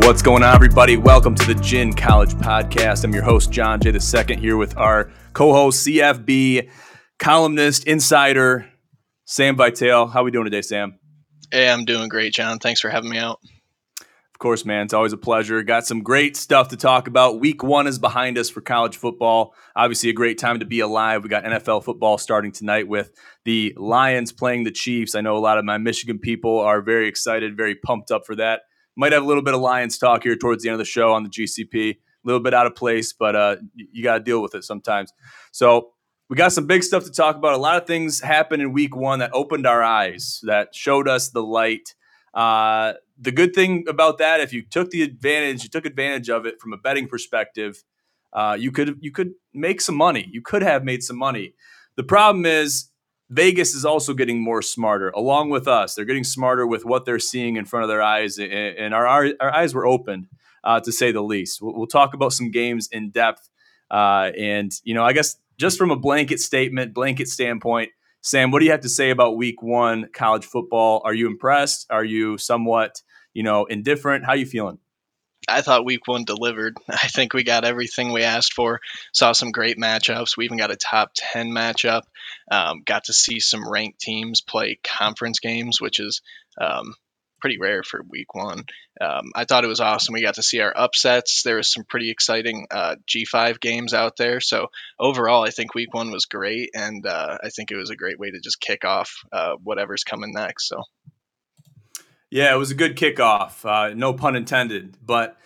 What's going on, everybody? Welcome to the Gin College Podcast. I'm your host, John J. II, here with our co-host, CFB, columnist, insider, Sam Vitale. How are we doing today, Sam? Hey, I'm doing great, John. Thanks for having me out. Of course, man. It's always a pleasure. Got some great stuff to talk about. Week 1 is behind us for college football. Obviously, a great time to be alive. We got NFL football starting tonight with the Lions playing the Chiefs. I know a lot of my Michigan people are very excited, very pumped up for that. Might have a little bit of Lions talk here towards the end of the show on the GCP. A little bit out of place, but you got to deal with it sometimes. So we got some big stuff to talk about. A lot of things happened in week 1 that opened our eyes, that showed us the light. The good thing about that, if you took advantage of it from a betting perspective, you could make some money. You could have made some money. The problem is Vegas is also getting more smarter, along with us. They're getting smarter with what they're seeing in front of their eyes, and our eyes were opened, to say the least. We'll talk about some games in depth, and I guess just from a blanket standpoint, Sam, what do you have to say about week 1 college football? Are you impressed? Are you somewhat, indifferent? How are you feeling? I thought week 1 delivered. I think we got everything we asked for. Saw some great matchups. We even got a top 10 matchup. Got to see some ranked teams play conference games, which is pretty rare for week 1. I thought it was awesome. We got to see our upsets. There was some pretty exciting G5 games out there. So overall, I think week 1 was great, and I think it was a great way to just kick off whatever's coming next. So. Yeah, it was a good kickoff. No pun intended. But,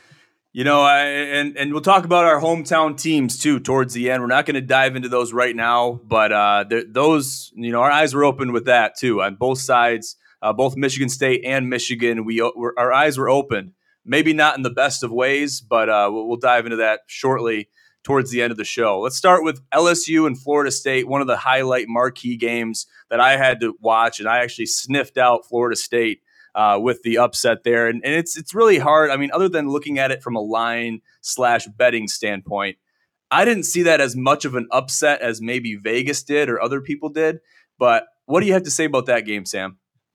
and we'll talk about our hometown teams, too, towards the end. We're not going to dive into those right now. But those, our eyes were open with that, too, on both sides, both Michigan State and Michigan. Our eyes were open. Maybe not in the best of ways, but we'll dive into that shortly towards the end of the show. Let's start with LSU and Florida State, one of the highlight marquee games that I had to watch, and I actually sniffed out Florida State with the upset there. And it's really hard. I mean, other than looking at it from a line/betting standpoint, I didn't see that as much of an upset as maybe Vegas did or other people did. But what do you have to say about that game, Sam?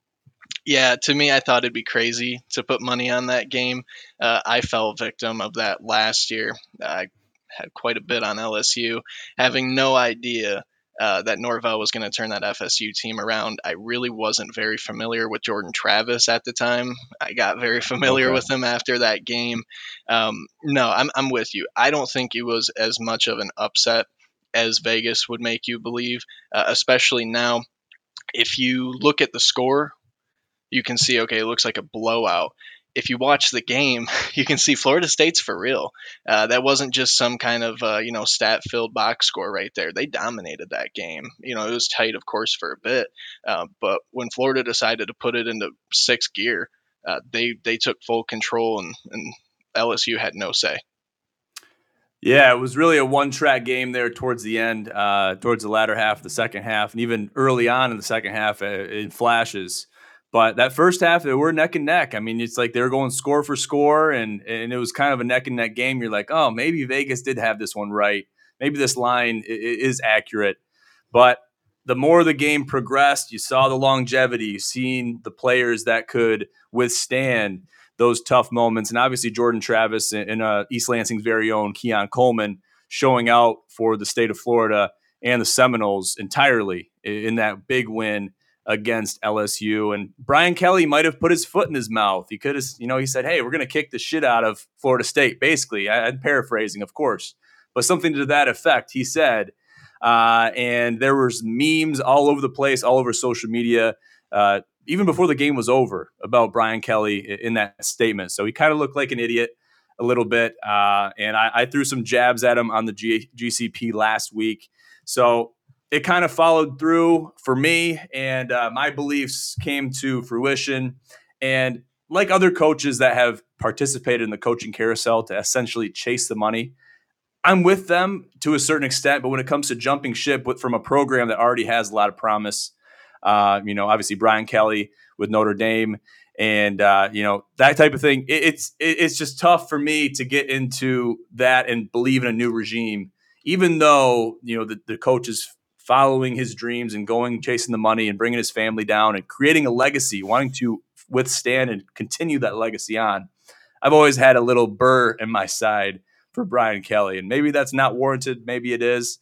Yeah, to me, I thought it'd be crazy to put money on that game. I fell victim of that last year. I had quite a bit on LSU, having no idea that Norvell was going to turn that FSU team around. I really wasn't very familiar with Jordan Travis at the time. I got very familiar with him after that game. No, I'm with you. I don't think it was as much of an upset as Vegas would make you believe, especially now. If you look at the score, you can see, okay, it looks like a blowout. If you watch the game, you can see Florida State's for real. That wasn't just some kind of, stat-filled box score right there. They dominated that game. It was tight, of course, for a bit. But when Florida decided to put it into sixth gear, they took full control, and LSU had no say. Yeah, it was really a one-track game there towards the end, towards the latter half of the second half, and even early on in the second half in flashes. But that first half, they were neck and neck. I mean, it's like they were going score for score, and it was kind of a neck and neck game. You're like, oh, maybe Vegas did have this one right. Maybe this line is accurate. But the more the game progressed, you saw the longevity. You've seen the players that could withstand those tough moments. And obviously Jordan Travis and East Lansing's very own Keon Coleman showing out for the state of Florida and the Seminoles entirely in that big win against LSU. And Brian Kelly might have put his foot in his mouth. He could have, he said, hey, we're going to kick the shit out of Florida State, basically. I'm paraphrasing, of course, but something to that effect, he said. And there was memes all over the place, all over social media, even before the game was over, about Brian Kelly in that statement. So he kind of looked like an idiot a little bit. And I threw some jabs at him on the GCP last week. So it kind of followed through for me, and my beliefs came to fruition. And like other coaches that have participated in the coaching carousel to essentially chase the money, I'm with them to a certain extent. But when it comes to jumping ship from a program that already has a lot of promise, obviously Brian Kelly with Notre Dame and, that type of thing. It's just tough for me to get into that and believe in a new regime, even though, the coach is following his dreams and going, chasing the money and bringing his family down and creating a legacy, wanting to withstand and continue that legacy on. I've always had a little burr in my side for Brian Kelly, and maybe that's not warranted. Maybe it is.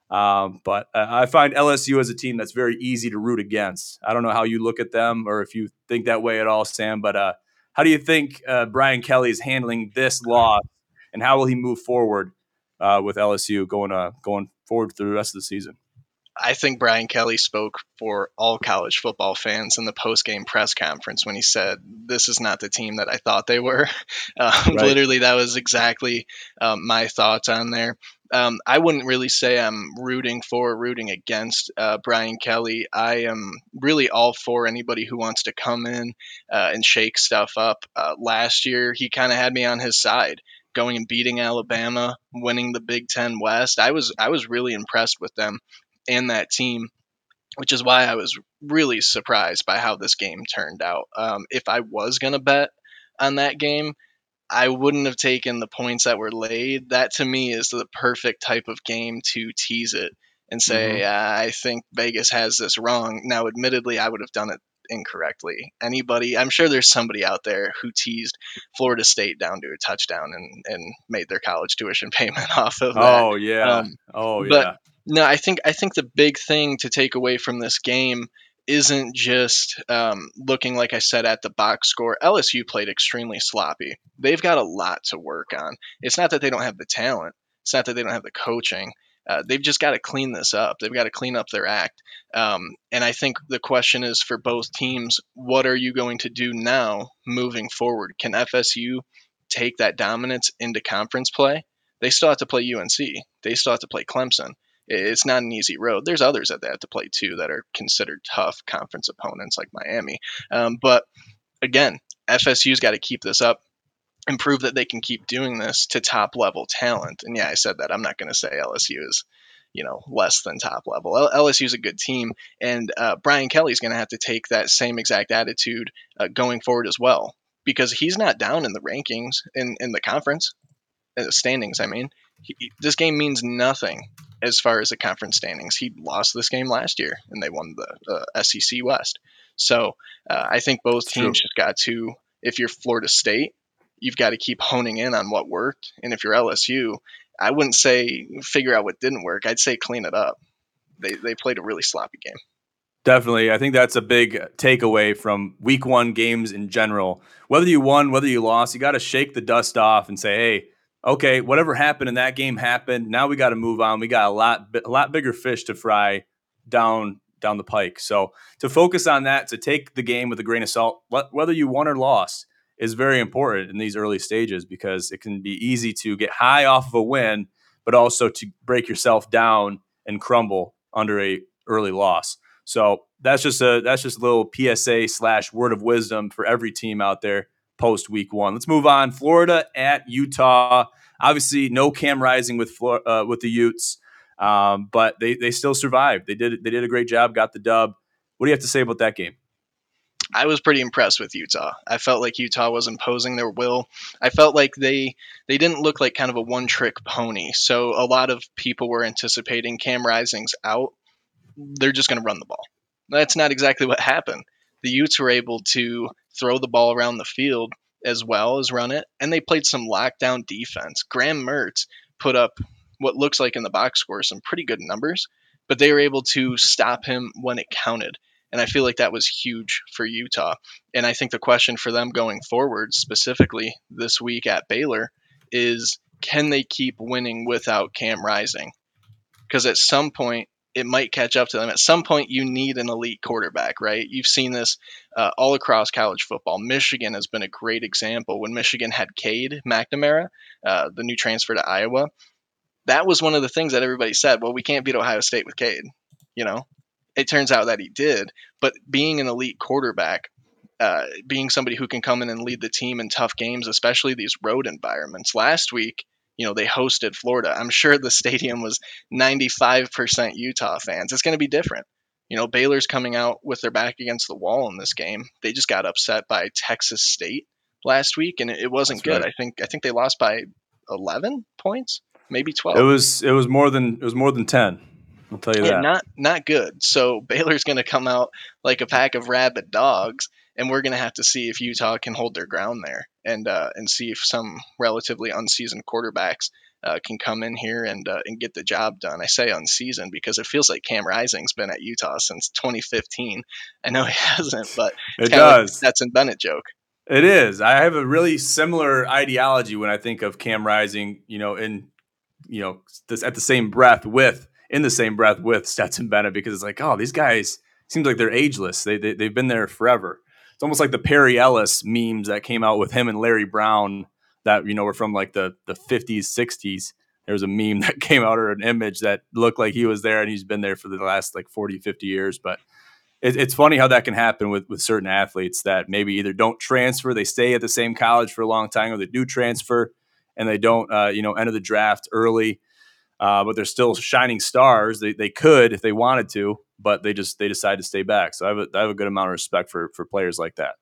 But I find LSU as a team that's very easy to root against. I don't know how you look at them or if you think that way at all, Sam, but how do you think Brian Kelly is handling this loss, and how will he move forward with LSU going forward through the rest of the season? I think Brian Kelly spoke for all college football fans in the post-game press conference when he said, "This is not the team that I thought they were." Right. Literally, that was exactly my thoughts on there. I wouldn't really say I'm rooting for or rooting against Brian Kelly. I am really all for anybody who wants to come in and shake stuff up. Last year, he kind of had me on his side, going and beating Alabama, winning the Big Ten West. I was really impressed with them and that team, which is why I was really surprised by how this game turned out. If I was going to bet on that game, I wouldn't have taken the points that were laid. That to me is the perfect type of game to tease it and say, Mm-hmm. I think Vegas has this wrong. Now, admittedly, I would have done it incorrectly. I'm sure there's somebody out there who teased Florida State down to a touchdown and made their college tuition payment off of that. Oh yeah. Um, Oh but yeah. no, I think the big thing to take away from this game isn't just looking, like I said, at the box score. LSU played extremely sloppy. They've got a lot to work on. It's not that they don't have the talent. It's not that they don't have the coaching. They've just got to clean this up. They've got to clean up their act. And I think the question is for both teams, what are you going to do now moving forward? Can FSU take that dominance into conference play? They still have to play UNC. They still have to play Clemson. It's not an easy road. There's others that they have to play too that are considered tough conference opponents like Miami. But again, FSU's got to keep this up and prove that they can keep doing this to top level talent. And yeah, I said that. I'm not going to say LSU is, less than top level. LSU is a good team, and Brian Kelly's going to have to take that same exact attitude going forward as well, because he's not down in the rankings in the conference standings. I mean, this game means nothing as far as the conference standings. He lost this game last year, and they won the SEC West. So I think both It's teams true. just got to. If you're Florida State, you've got to keep honing in on what worked, and if you're LSU, I wouldn't say figure out what didn't work. I'd say clean it up. They played a really sloppy game. Definitely. I think that's a big takeaway from week one games in general. Whether you won, whether you lost, you got to shake the dust off and say, hey, okay, whatever happened in that game happened. Now we got to move on. We got a lot bigger fish to fry down the pike. So to focus on that, to take the game with a grain of salt, whether you won or lost, is very important in these early stages, because it can be easy to get high off of a win, but also to break yourself down and crumble under a early loss. So that's just a little PSA / word of wisdom for every team out there post week one. Let's move on. Florida at Utah. Obviously, no Cam Rising with the Utes, but they still survived. They did a great job. Got the dub. What do you have to say about that game? I was pretty impressed with Utah. I felt like Utah was imposing their will. I felt like they didn't look like kind of a one trick pony. So a lot of people were anticipating Cam Rising's out. They're just going to run the ball. That's not exactly what happened. The Utes were able to throw the ball around the field as well as run it, and they played some lockdown defense. Graham Mertz put up what looks like in the box score some pretty good numbers, but they were able to stop him when it counted. And I feel like that was huge for Utah. And I think the question for them going forward, specifically this week at Baylor, is can they keep winning without Cam Rising? Because at some point, it might catch up to them. At some point, you need an elite quarterback, right? You've seen this all across college football. Michigan has been a great example. When Michigan had Cade McNamara, the new transfer to Iowa, that was one of the things that everybody said, well, we can't beat Ohio State with Cade. You know, it turns out that he did. But being an elite quarterback, being somebody who can come in and lead the team in tough games, especially these road environments. Last week, they hosted Florida. I'm sure the stadium was 95% Utah fans. It's going to be different. Baylor's coming out with their back against the wall in this game. They just got upset by Texas State last week, and it wasn't That's good. right. I think they lost by 11 points, maybe It 12. was more than 10. I'll tell you Yeah, that. not good. So Baylor's going to come out like a pack of rabid dogs, and we're going to have to see if Utah can hold their ground there, and see if some relatively unseasoned quarterbacks can come in here and get the job done. I say unseasoned because it feels like Cam Rising's been at Utah since 2015. I know he hasn't, but it's It kind of like the does. Stetson Bennett joke. It is. I have a really similar ideology when I think of Cam Rising, at the same breath with in the same breath with Stetson Bennett, because it's like, oh, these guys seems like they're ageless. They've been there forever. It's almost like the Perry Ellis memes that came out with him and Larry Brown that were from like the 50s, 60s. There was a meme that came out, or an image that looked like he was there, and he's been there for the last like 40, 50 years. But it's funny how that can happen with certain athletes that maybe either don't transfer, they stay at the same college for a long time, or they do transfer and they don't, enter the draft early, but they're still shining stars. They could if they wanted to, but they decide to stay back. So I have a good amount of respect for players like that.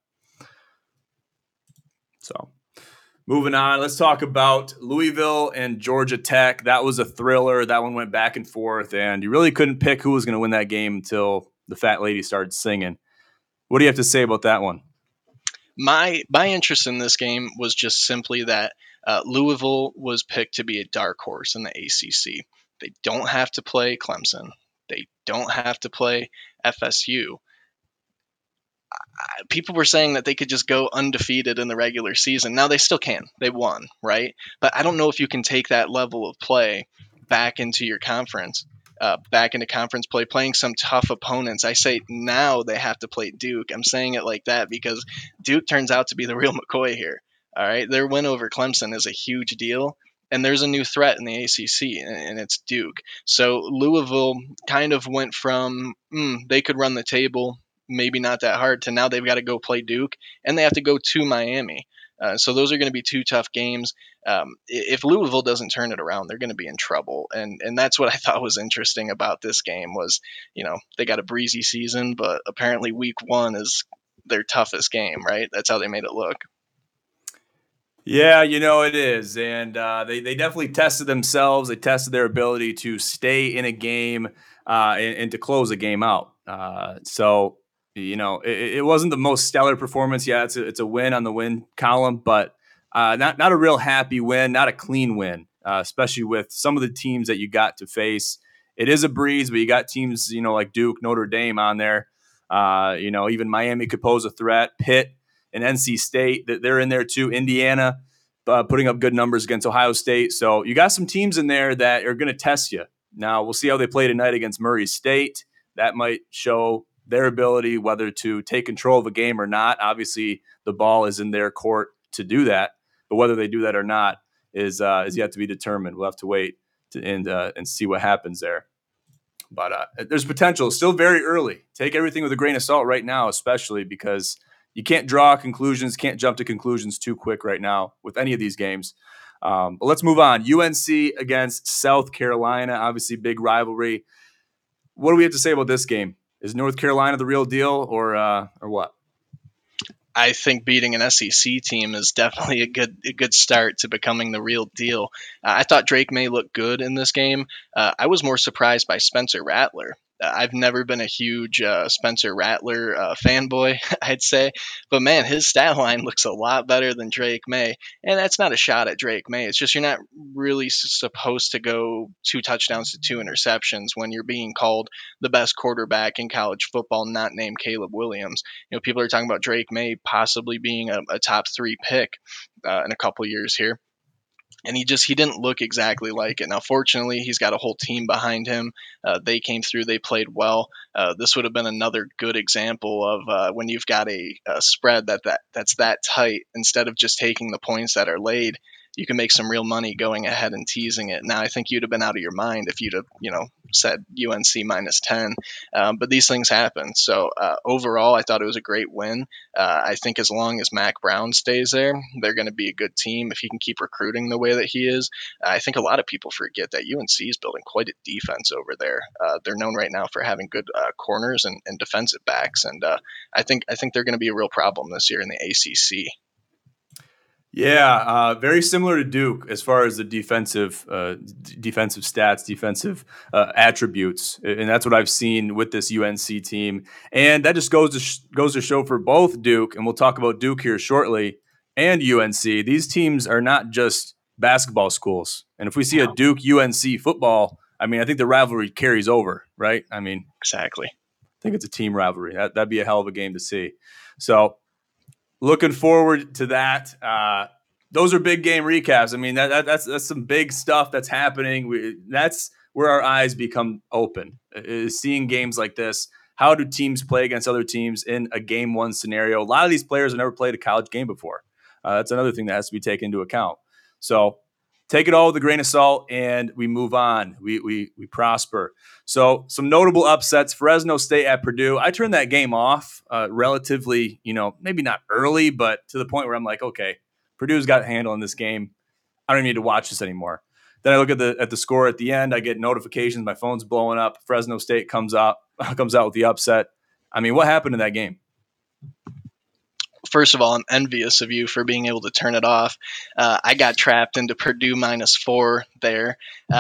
So moving on, let's talk about Louisville and Georgia Tech. That was a thriller. That one went back and forth, and you really couldn't pick who was going to win that game until the fat lady started singing. What do you have to say about that one? My interest in this game was just simply that Louisville was picked to be a dark horse in the ACC. They don't have to play Clemson. They don't have to play FSU. People were saying that they could just go undefeated in the regular season. Now they still can. They won, right? But I don't know if you can take that level of play back into your conference, back into conference play, playing some tough opponents. I say now they have to play Duke. I'm saying it like that because Duke turns out to be the real McCoy here. All right, their win over Clemson is a huge deal. And there's a new threat in the ACC, and it's Duke. So Louisville kind of went from they could run the table, maybe not that hard, to now they've got to go play Duke and they have to go to Miami. So those are going to be two tough games. If Louisville doesn't turn it around, they're going to be in trouble. And that's what I thought was interesting about this game was, they got a breezy season, but apparently week one is their toughest game, right? That's how they made it look. Yeah, it is, and they definitely tested themselves. They tested their ability to stay in a game, and to close a game out. So it wasn't the most stellar performance. Yeah, it's a win on the win column, but not a real happy win, not a clean win, especially with some of the teams that you got to face. It is a breeze, but you got teams like Duke, Notre Dame on there. Even Miami could pose a threat. Pitt and NC State, they're in there too. Indiana, putting up good numbers against Ohio State. So you got some teams in there that are going to test you. Now we'll see how they play tonight against Murray State. That might show their ability whether to take control of a game or not. Obviously, the ball is in their court to do that, but whether they do that or not is yet to be determined. We'll have to wait and see what happens there. But there's potential. Still very early. Take everything with a grain of salt right now, especially because you can't draw conclusions, can't jump to conclusions too quick right now with any of these games. But let's move on. UNC against South Carolina, obviously big rivalry. What do we have to say about this game? Is North Carolina the real deal, or what? I think beating an SEC team is definitely a good start to becoming the real deal. I thought Drake May looked good in this game. I was more surprised by Spencer Rattler. I've never been a huge Spencer Rattler fanboy, I'd say, but man, his stat line looks a lot better than Drake May, and that's not a shot at Drake May. It's just you're not really supposed to go 2 touchdowns to 2 interceptions when you're being called the best quarterback in college football, not named Caleb Williams. People are talking about Drake May possibly being a top 3 pick in a couple years here. And he didn't look exactly like it. Now, fortunately, he's got a whole team behind him. They came through, they played well. This would have been another good example of when you've got a spread that's that tight. Instead of just taking the points that are laid, you can make some real money going ahead and teasing it. Now, I think you'd have been out of your mind if you'd have, said UNC -10. But these things happen. So overall, I thought it was a great win. I think as long as Mac Brown stays there, they're going to be a good team. If he can keep recruiting the way that he is, I think a lot of people forget that UNC is building quite a defense over there. They're known right now for having good corners and defensive backs, and I think they're going to be a real problem this year in the ACC. Yeah, very similar to Duke as far as the defensive stats, defensive attributes, and that's what I've seen with this UNC team. And that just goes to show for both Duke, and we'll talk about Duke here shortly, and UNC. These teams are not just basketball schools, and if we see a No, Duke UNC football, I mean, I think the rivalry carries over, right? I mean, exactly. I think it's a team rivalry. That'd be a hell of a game to see. So looking forward to that. Those are big game recaps. I mean, that's some big stuff that's happening. That's where our eyes become open. Is seeing games like this. How do teams play against other teams in a game one scenario? A lot of these players have never played a college game before. That's another thing that has to be taken into account. So take it all with a grain of salt, and we move on. We prosper. So some notable upsets: Fresno State at Purdue. I turned that game off relatively, maybe not early, but to the point where I'm like, okay, Purdue's got a handle in this game. I don't even need to watch this anymore. Then I look at the score at the end. I get notifications. My phone's blowing up. Fresno State comes out with the upset. I mean, what happened in that game? First of all, I'm envious of you for being able to turn it off. I got trapped into Purdue -4 there.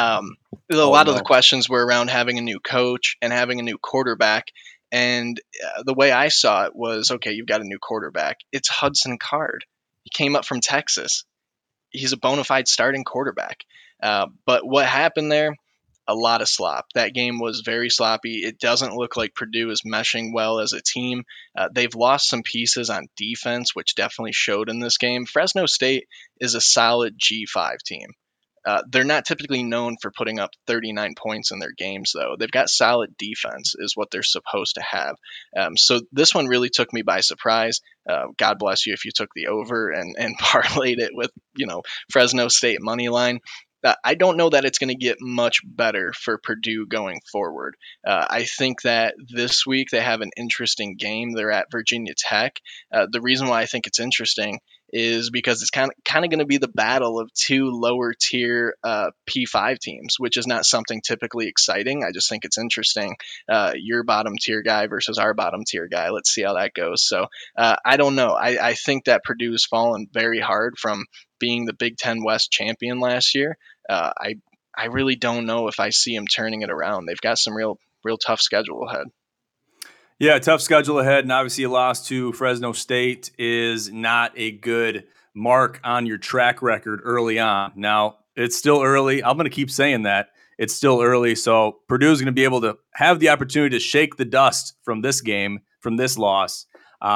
A Oh lot of the no. questions were around having a new coach and having a new quarterback. And the way I saw it was, okay, you've got a new quarterback. It's Hudson Card. He came up from Texas. He's a bona fide starting quarterback. But what happened there? A lot of slop. That game was very sloppy. It doesn't look like Purdue is meshing well as a team. They've lost some pieces on defense, which definitely showed in this game. Fresno State is a solid G5 team. They're not typically known for putting up 39 points in their games, though. They've got solid defense, is what they're supposed to have. So this one really took me by surprise. God bless you if you took the over and parlayed it with, Fresno State money line. I don't know that it's going to get much better for Purdue going forward. I think that this week they have an interesting game. They're at Virginia Tech. The reason why I think it's interesting is because it's kind of going to be the battle of two lower tier P5 teams, which is not something typically exciting. I just think it's interesting. Your bottom tier guy versus our bottom tier guy. Let's see how that goes. So I don't know. I think that Purdue's fallen very hard from being the Big Ten West champion last year. I really don't know if I see them turning it around. They've got some real tough schedule ahead. Yeah, tough schedule ahead, and obviously a loss to Fresno State is not a good mark on your track record early on. Now, it's still early. I'm going to keep saying that. It's still early, so Purdue is going to be able to have the opportunity to shake the dust from this game, from this loss,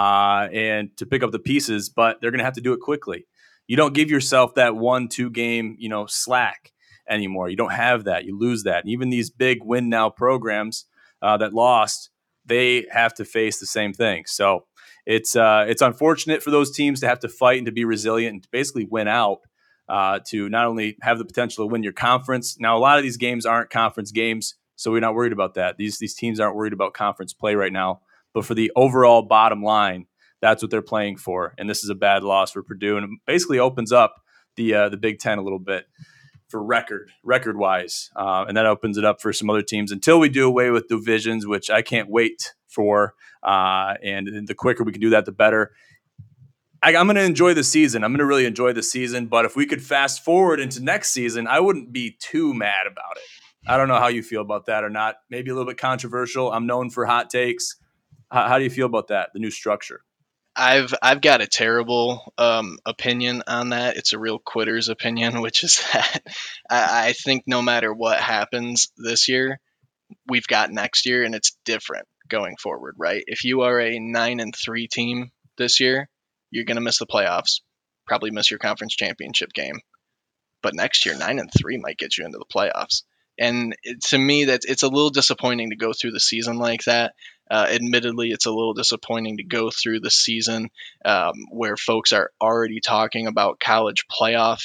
and to pick up the pieces, but they're going to have to do it quickly. You don't give yourself that 1-2 game, slack anymore. You don't have that. You lose that. And even these big win now programs that lost, they have to face the same thing. So it's unfortunate for those teams to have to fight and to be resilient and to basically win out, to not only have the potential to win your conference. Now, a lot of these games aren't conference games, so we're not worried about that. These teams aren't worried about conference play right now. But for the overall bottom line, that's what they're playing for. And this is a bad loss for Purdue, and it basically opens up the Big Ten a little bit for record wise, and that opens it up for some other teams until we do away with divisions, which I can't wait for. And the quicker we can do that, the better. I'm going to enjoy the season. I'm going to really enjoy the season. But if we could fast forward into next season, I wouldn't be too mad about it. I don't know how you feel about that or not. Maybe a little bit controversial. I'm known for hot takes. How do you feel about that? The new structure. I've got a terrible opinion on that. It's a real quitter's opinion, which is that I think no matter what happens this year, we've got next year, and it's different going forward, right? If you are a 9-3 team this year, you're going to miss the playoffs, probably miss your conference championship game. But next year, 9-3 might get you into the playoffs. And to me, it's a little disappointing to go through the season like that. Admittedly, it's a little disappointing to go through the season where folks are already talking about college playoff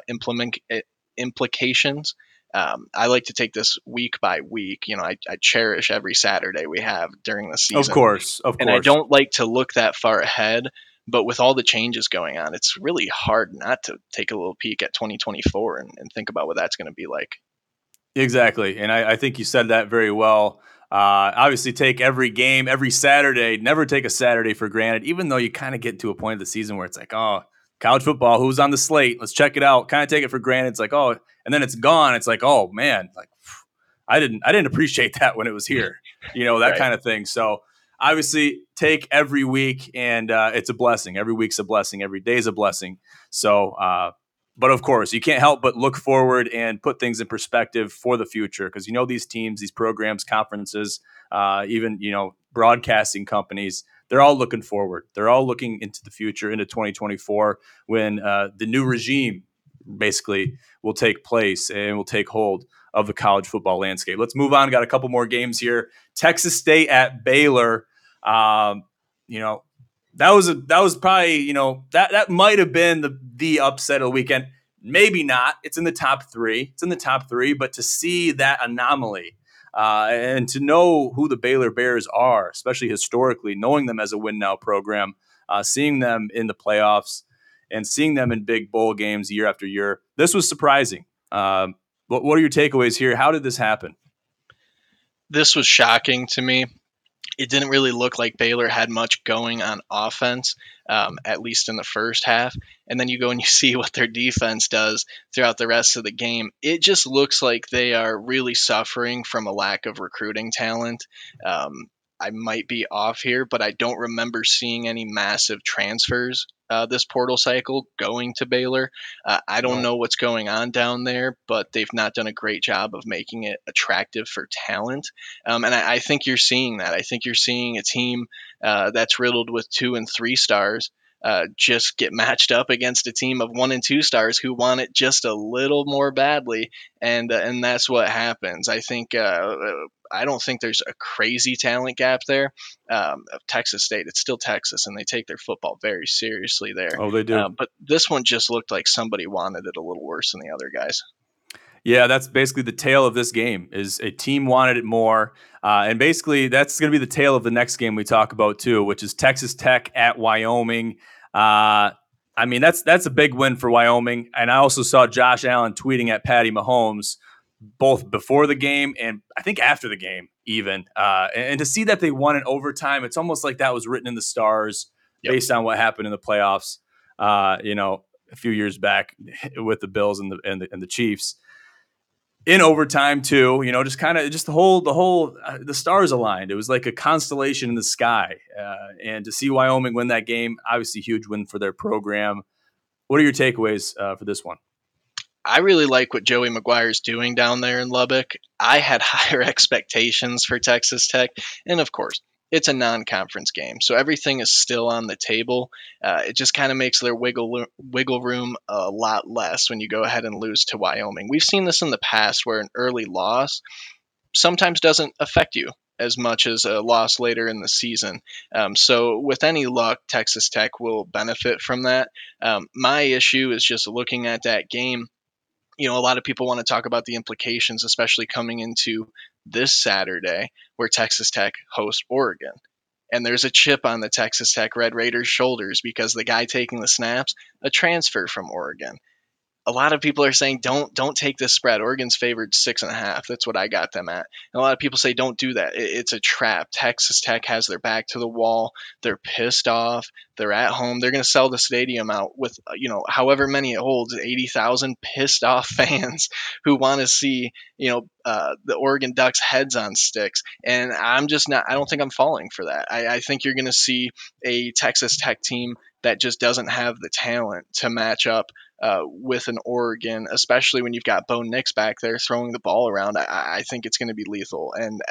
implications. I like to take this week by week. I cherish every Saturday we have during the Of season, course, of and I course. don't like to look that far ahead. But with all the changes going on, it's really hard not to take a little peek at 2024 and think about what that's going to be like. Exactly. And I think you said that very well. Obviously, take every game, every Saturday, never take a Saturday for granted, even though you kind of get to a point of the season where it's like, oh, college football, who's on the slate? Let's check it out. Kind of take it for granted. It's like, oh, and then it's gone. It's like, oh man, like I didn't appreciate that when it was here, that Right. kind of thing. So obviously take every week, and it's a blessing. Every week's a blessing. Every day's a blessing. So, but of course, you can't help but look forward and put things in perspective for the future, because these teams, these programs, conferences, even broadcasting companies, they're all looking forward. They're all looking into the future, into 2024, when the new regime basically will take place and will take hold of the college football landscape. Let's move on. Got a couple more games here. Texas State at Baylor. That was probably that might have been the upset of the weekend. Maybe not. It's in the top three. But to see that anomaly and to know who the Baylor Bears are, especially historically, knowing them as a win now program, seeing them in the playoffs and seeing them in big bowl games year after year, this was surprising. What are your takeaways here? How did this happen? This was shocking to me. It didn't really look like Baylor had much going on offense, at least in the first half. And then you go and you see what their defense does throughout the rest of the game. It just looks like they are really suffering from a lack of recruiting talent. I might be off here, but I don't remember seeing any massive transfers this portal cycle going to Baylor. I don't know what's going on down there, but they've not done a great job of making it attractive for talent. And I think you're seeing that. I think you're seeing a team that's riddled with 2 and 3 stars just get matched up against a team of 1 and 2 stars who want it just a little more badly, and that's what happens. I don't think there's a crazy talent gap there. Of Texas State, it's still Texas, and they take their football very seriously there. Oh, they do. But this one just looked like somebody wanted it a little worse than the other guys. Yeah, that's basically the tale of this game. Is a team wanted it more, and basically that's going to be the tale of the next game we talk about too, which is Texas Tech at Wyoming. That's a big win for Wyoming, and I also saw Josh Allen tweeting at Patty Mahomes both before the game and I think after the game even. And to see that they won in overtime, it's almost like that was written in the stars based on what happened in the playoffs. A few years back with the Bills and the Chiefs. In overtime too, just kind of just the stars aligned. It was like a constellation in the sky, and to see Wyoming win that game, obviously huge win for their program. What are your takeaways for this one? I really like what Joey McGuire's doing down there in Lubbock. I had higher expectations for Texas Tech, and of course, it's a non-conference game, so everything is still on the table. It just kind of makes their wiggle room a lot less when you go ahead and lose to Wyoming. We've seen this in the past where an early loss sometimes doesn't affect you as much as a loss later in the season. So with any luck, Texas Tech will benefit from that. My issue is just looking at that game. A lot of people want to talk about the implications, especially coming into this Saturday where Texas Tech hosts Oregon. And there's a chip on the Texas Tech Red Raiders' shoulders because the guy taking the snaps, a transfer from Oregon. A lot of people are saying don't take this spread. Oregon's favored 6.5. That's what I got them at. And a lot of people say don't do that. It's a trap. Texas Tech has their back to the wall. They're pissed off. They're at home. They're going to sell the stadium out with however many it holds, 80,000 pissed off fans who want to see the Oregon Ducks heads on sticks. And I'm just not. I don't think I'm falling for that. I think you're going to see a Texas Tech team that just doesn't have the talent to match up with an Oregon, especially when you've got Bo Nix back there throwing the ball around. I think it's going to be lethal, and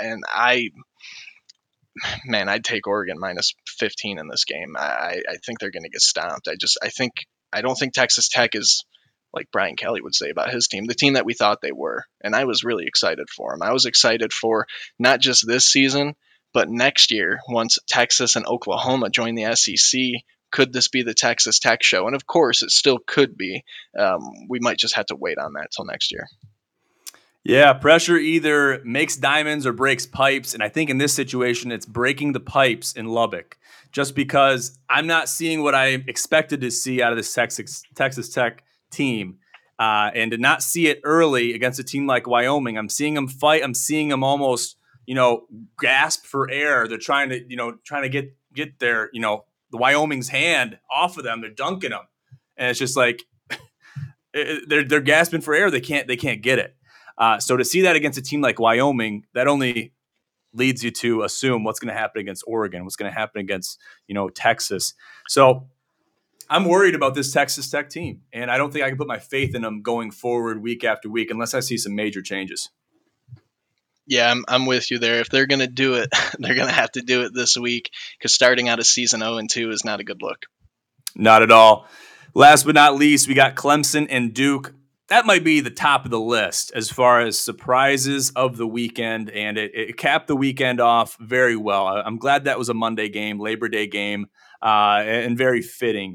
I'd take Oregon minus 15 in this game. I think they're going to get stomped. I don't think Texas Tech is, like Brian Kelly would say about his team, the team that we thought they were, and I was really excited for them. I was excited for not just this season, but next year once Texas and Oklahoma join the SEC. Could this be the Texas Tech show? And of course, it still could be. We might just have to wait on that till next year. Yeah, pressure either makes diamonds or breaks pipes. And I think in this situation, it's breaking the pipes in Lubbock, just because I'm not seeing what I expected to see out of this Texas Tech team. And to not see it early against a team like Wyoming, I'm seeing them fight. I'm seeing them almost, gasp for air. They're trying to get their, the Wyoming's hand off of them. They're dunking them. and it's just like they're gasping for air. They can't get it. So to see that against a team like Wyoming, that only leads you to assume what's going to happen against Oregon, what's going to happen against Texas. So I'm worried about this Texas Tech team, and I don't think I can put my faith in them going forward week after week unless I see some major changes. Yeah, I'm with you there. If they're going to do it, they're going to have to do it this week, because starting out a season 0-2 is not a good look. Not at all. Last but not least, we got Clemson and Duke. That might be the top of the list as far as surprises of the weekend, and it capped the weekend off very well. I'm glad that was a Monday game, Labor Day game, and very fitting.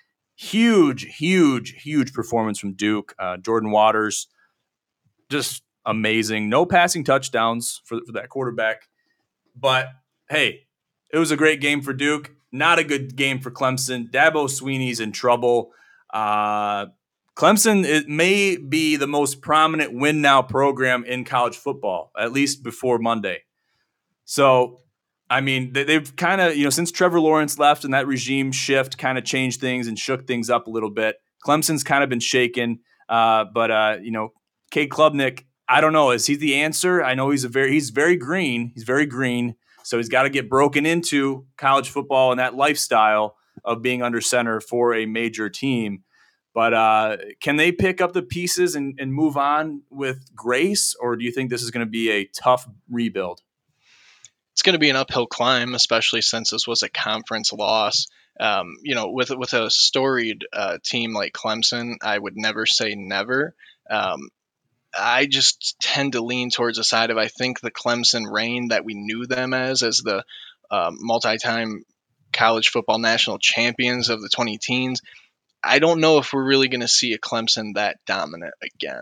Huge performance from Duke. Jordan Waters, just amazing. No passing touchdowns for that quarterback. But, hey, it was a great game for Duke. Not a good game for Clemson. Dabo Swinney's in trouble. Clemson, it may be the most prominent win now program in college football, at least before Monday. So, I mean, they've kind of, since Trevor Lawrence left and that regime shift kind of changed things and shook things up a little bit, Clemson's kind of been shaken. But Cade Klubnik, I don't know. Is he the answer? I know he's very green. He's very green. So he's got to get broken into college football and that lifestyle of being under center for a major team. But can they pick up the pieces and move on with grace, or do you think this is going to be a tough rebuild? It's going to be an uphill climb, especially since this was a conference loss. With a storied team like Clemson, I would never say never. I just tend to lean towards the side of, I think the Clemson reign that we knew them as the multi-time college football national champions of the 20 teens. I don't know if we're really going to see a Clemson that dominant again.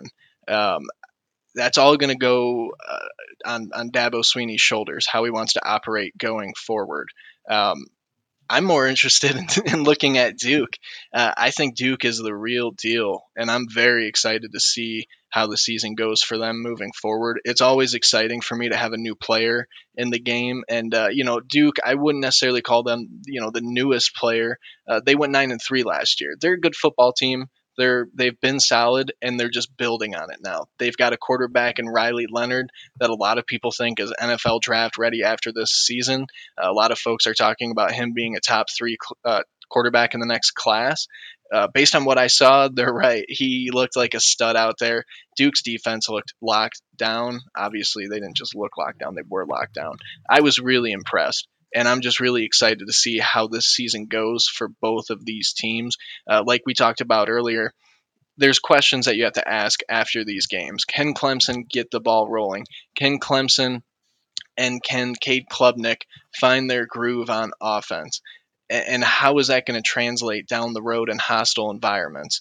That's all going to go on Dabo Swinney's shoulders, how he wants to operate going forward. I'm more interested in looking at Duke. I think Duke is the real deal, and I'm very excited to see how the season goes for them moving forward. It's always exciting for me to have a new player in the game, and Duke, I wouldn't necessarily call them the newest player. They went 9-3 last year. They're a good football team. They've been solid, and they're just building on it now. They've got a quarterback in Riley Leonard that a lot of people think is NFL draft ready after this season. A lot of folks are talking about him being a top 3 quarterback in the next class. Based on what I saw, they're right. He looked like a stud out there. Duke's defense looked locked down. Obviously, they didn't just look locked down, they were locked down. I was really impressed. And I'm just really excited to see how this season goes for both of these teams. Like we talked about earlier, there's questions that you have to ask after these games. Can Clemson get the ball rolling? Can Clemson and can Cade Klubnik find their groove on offense? And how is that going to translate down the road in hostile environments?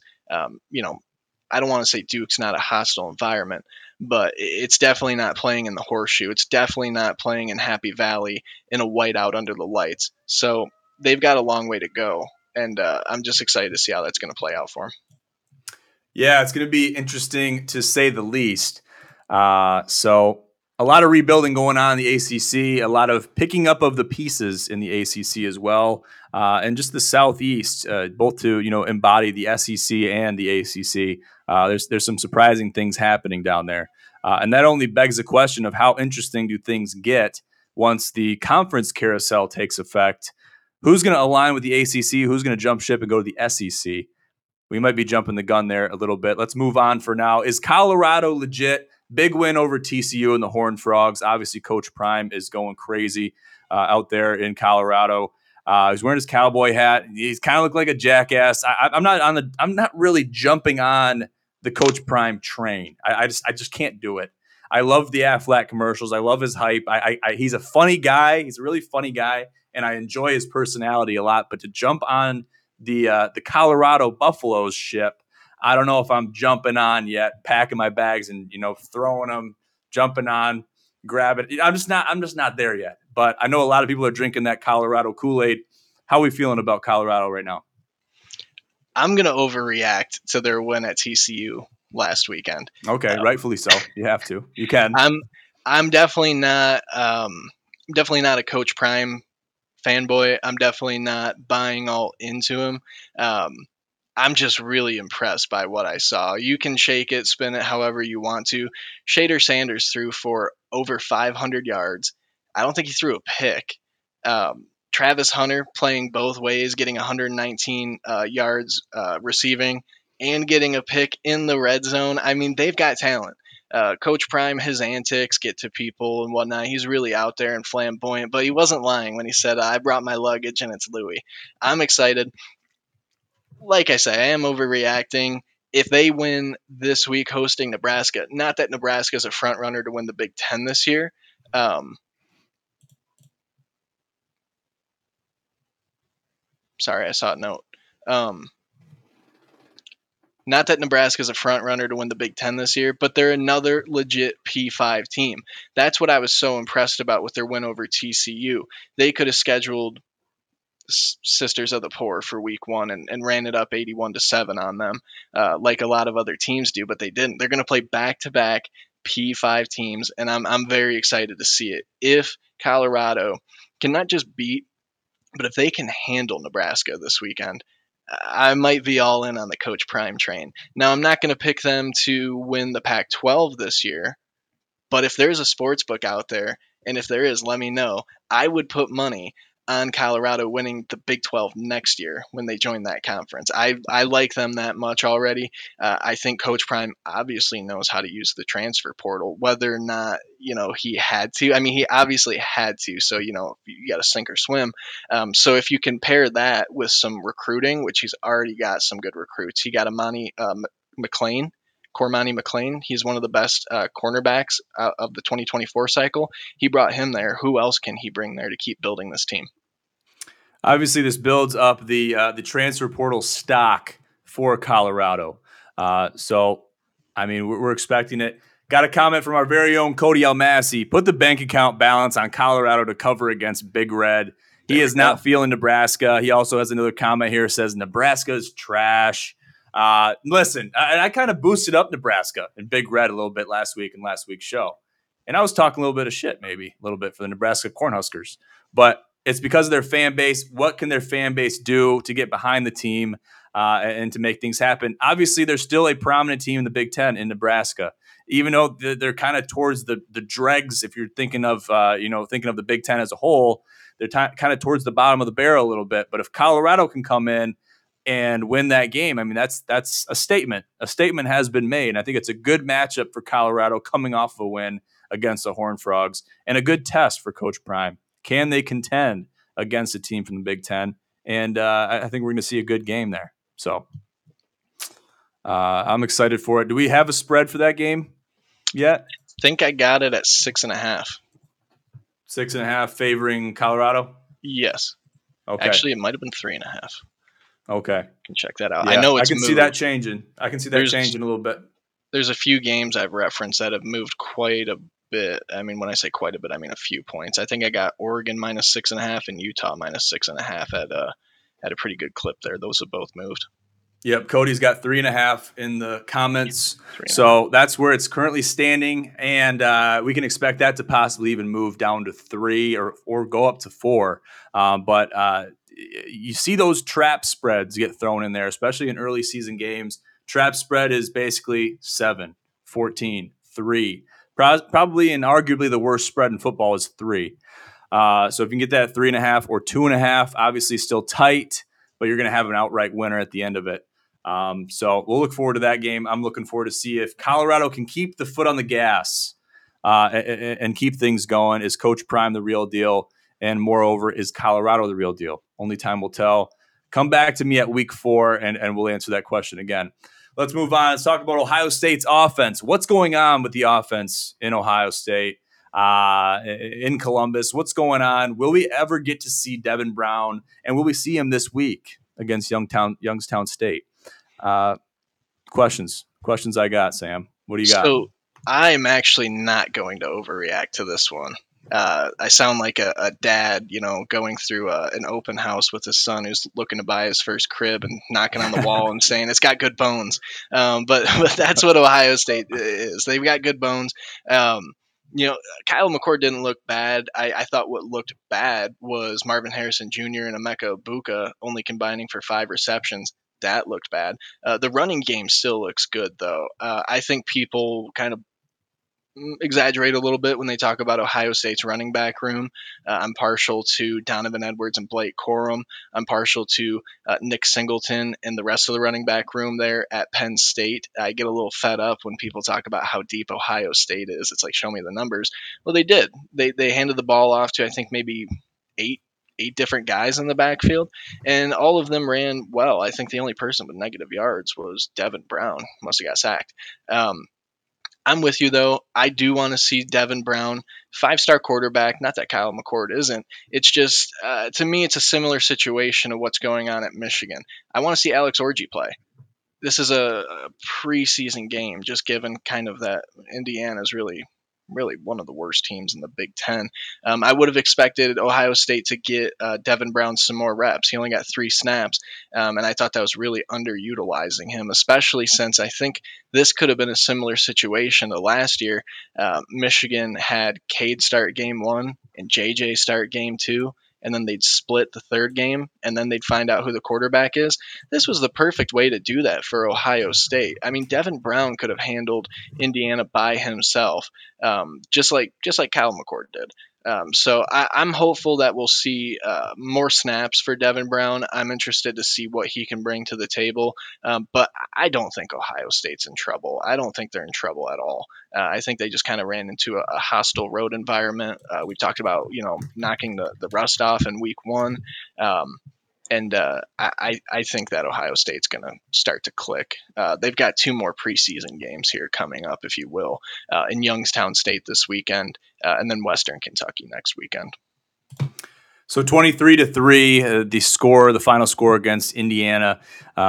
I don't want to say Duke's not a hostile environment, but it's definitely not playing in the Horseshoe. It's definitely not playing in Happy Valley in a whiteout under the lights. So they've got a long way to go, and I'm just excited to see how that's going to play out for them. Yeah, it's going to be interesting to say the least. So a lot of rebuilding going on in the ACC, a lot of picking up of the pieces in the ACC as well, and just the Southeast, both to embody the SEC and the ACC. There's some surprising things happening down there, and that only begs the question of how interesting do things get once the conference carousel takes effect. Who's going to align with the ACC? Who's going to jump ship and go to the SEC? We might be jumping the gun there a little bit. Let's move on for now. Is Colorado legit? Big win over TCU and the Horned Frogs. Obviously, Coach Prime is going crazy out there in Colorado. He's wearing his cowboy hat. He's kind of looked like a jackass. I'm not really jumping on the Coach Prime train. I just can't do it. I love the Aflac commercials. I love his hype. He's a funny guy. He's a really funny guy, and I enjoy his personality a lot. But to jump on the Colorado Buffaloes ship, I don't know if I'm jumping on yet, packing my bags and throwing them, jumping on, grabbing. I'm just not there yet. But I know a lot of people are drinking that Colorado Kool-Aid. How are we feeling about Colorado right now? I'm gonna overreact to their win at TCU last weekend. Okay, rightfully so. You have to. You can. I'm definitely not a Coach Prime fanboy. I'm definitely not buying all into him. I'm just really impressed by what I saw. You can shake it, spin it however you want to. Shader Sanders threw for over 500 yards. I don't think he threw a pick. Travis Hunter playing both ways, getting 119 yards receiving and getting a pick in the red zone. I mean, they've got talent. Coach Prime, his antics get to people and whatnot. He's really out there and flamboyant, but he wasn't lying when he said, I brought my luggage and it's Louis. I'm excited. Like I say, I am overreacting. If they win this week hosting Nebraska, not that Nebraska is a front runner to win the Big Ten this year. Sorry, I saw a note. Not that Nebraska is a front runner to win the Big Ten this year, but they're another legit P5 team. That's what I was so impressed about with their win over TCU. They could have scheduled Sisters of the Poor for week one and ran it up 81-7 on them, like a lot of other teams do, but they didn't. They're going to play back-to-back P5 teams, and I'm very excited to see it. If Colorado can not just beat, but if they can handle Nebraska this weekend, I might be all in on the Coach Prime train. Now, I'm not going to pick them to win the Pac 12 this year, but if there's a sports book out there, and if there is, let me know. I would put money on Colorado winning the Big 12 next year when they join that conference. I like them that much already. I think Coach Prime obviously knows how to use the transfer portal, whether or not he had to. I mean, he obviously had to. So you got to sink or swim. So if you compare that with some recruiting, which he's already got some good recruits, he got Amani McLean. Cormani McLean. He's one of the best cornerbacks of the 2024 cycle. He brought him there. Who else can he bring there to keep building this team? Obviously, this builds up the transfer portal stock for Colorado. So, I mean, we're expecting it. Got a comment from our very own Cody Almasi. Put the bank account balance on Colorado to cover against Big Red. He is not feeling Nebraska. He also has another comment here, says Nebraska is trash. Listen, I kind of boosted up Nebraska and Big Red a little bit last week in last week's show. And I was talking a little bit of shit, maybe a little bit for the Nebraska Cornhuskers. But it's because of their fan base. What can their fan base do to get behind the team and to make things happen? Obviously, there's still a prominent team in the Big Ten in Nebraska, even though they're kind of towards the dregs. If you're thinking of thinking of the Big Ten as a whole, they're kind of towards the bottom of the barrel a little bit. But if Colorado can come in and win that game, I mean, that's a statement. A statement has been made. And I think it's a good matchup for Colorado coming off of a win against the Horned Frogs and a good test for Coach Prime. Can they contend against a team from the Big Ten? And I think we're going to see a good game there. So I'm excited for it. Do we have a spread for that game yet? I think I got it at 6.5. 6.5 favoring Colorado? Yes. Okay. Actually, it might have been 3.5. Okay. I can check that out. Yeah, I know it's I can moved. see that changing. I can see that changing a little bit. There's a few games I've referenced that have moved quite a bit. I mean, when I say quite a bit, I mean a few points. I think I got Oregon minus 6.5 and Utah minus 6.5 at a pretty good clip there. Those have both moved. Yep, Cody's got 3.5 in the comments. So that's where it's currently standing, and we can expect that to possibly even move down to 3 or go up to 4. But you see those trap spreads get thrown in there, especially in early season games. Trap spread is basically 7, 14, 3. Probably and arguably the worst spread in football is 3. So if you can get that 3.5 or 2.5, obviously still tight, but you're going to have an outright winner at the end of it. So we'll look forward to that game. I'm looking forward to see if Colorado can keep the foot on the gas and keep things going. Is Coach Prime the real deal? And moreover, is Colorado the real deal? Only time will tell. Come back to me at week 4, and we'll answer that question again. Let's move on. Let's talk about Ohio State's offense. What's going on with the offense in Ohio State, in Columbus? What's going on? Will we ever get to see Devin Brown? And will we see him this week against Youngstown State? Questions I got, Sam. What do you got? So I'm actually not going to overreact to this one. I sound like a dad, going through an open house with his son who's looking to buy his first crib and knocking on the wall and saying it's got good bones. But that's what Ohio State is. They've got good bones. Kyle McCord didn't look bad. I thought what looked bad was Marvin Harrison Jr. and Emeka Egbuka only combining for 5 receptions. that looked bad. The running game still looks good, though. I think people kind of exaggerate a little bit when they talk about Ohio State's running back room. I'm partial to Donovan Edwards and Blake Corum. I'm partial to Nick Singleton and the rest of the running back room there at Penn State. I get a little fed up when people talk about how deep Ohio State is. It's like, show me the numbers. Well, they did. They handed the ball off to, I think, maybe eight different guys in the backfield, and all of them ran well. I think the only person with negative yards was Devin Brown. Must have got sacked. I'm with you, though. I do want to see Devin Brown, 5-star quarterback. Not that Kyle McCord isn't. It's just, to me, it's a similar situation of what's going on at Michigan. I want to see Alex Orji play. This is a preseason game, just given kind of that Indiana is really one of the worst teams in the Big Ten. I would have expected Ohio State to get Devin Brown some more reps. He only got 3 snaps, and I thought that was really underutilizing him, especially since I think this could have been a similar situation to last year. Michigan had Cade start game 1 and JJ start game 2. And then they'd split the third game, and then they'd find out who the quarterback is. This was the perfect way to do that for Ohio State. I mean, Devin Brown could have handled Indiana by himself, just like Kyle McCord did. So I'm hopeful that we'll see more snaps for Devin Brown. I'm interested to see what he can bring to the table, but I don't think Ohio State's in trouble. I don't think they're in trouble at all. I think they just kind of ran into a hostile road environment. We talked about knocking the rust off in week 1. And I think that Ohio State's going to start to click. They've got 2 more preseason games here coming up, if you will, in Youngstown State this weekend, and then Western Kentucky next weekend. So 23-3, the final score against Indiana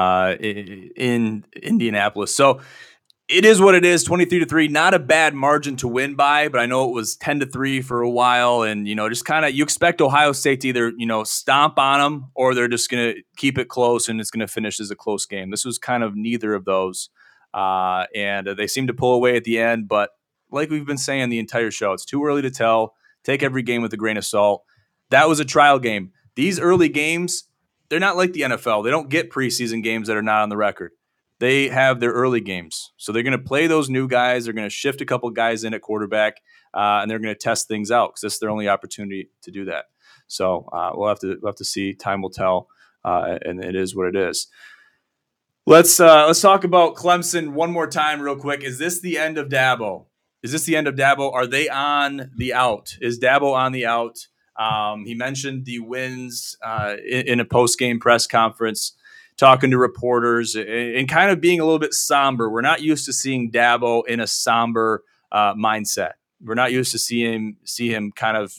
in Indianapolis. So it is what it is, 23-3. Not a bad margin to win by, but I know it was 10-3 for a while, and just kind of you expect Ohio State to either stomp on them or they're just going to keep it close and it's going to finish as a close game. This was kind of neither of those, and they seemed to pull away at the end. But like we've been saying the entire show, it's too early to tell. Take every game with a grain of salt. That was a trial game. These early games, they're not like the NFL. They don't get preseason games that are not on the record. They have their early games. So they're going to play those new guys. They're going to shift a couple guys in at quarterback, and they're going to test things out because this is their only opportunity to do that. So we'll have to see. Time will tell, and it is what it is. Let's talk about Clemson one more time real quick. Is this the end of Dabo? Are they on the out? Is Dabo on the out? He mentioned the wins in a post-game press conference, talking to reporters and kind of being a little bit somber. We're not used to seeing Dabo in a somber mindset. We're not used to see him kind of,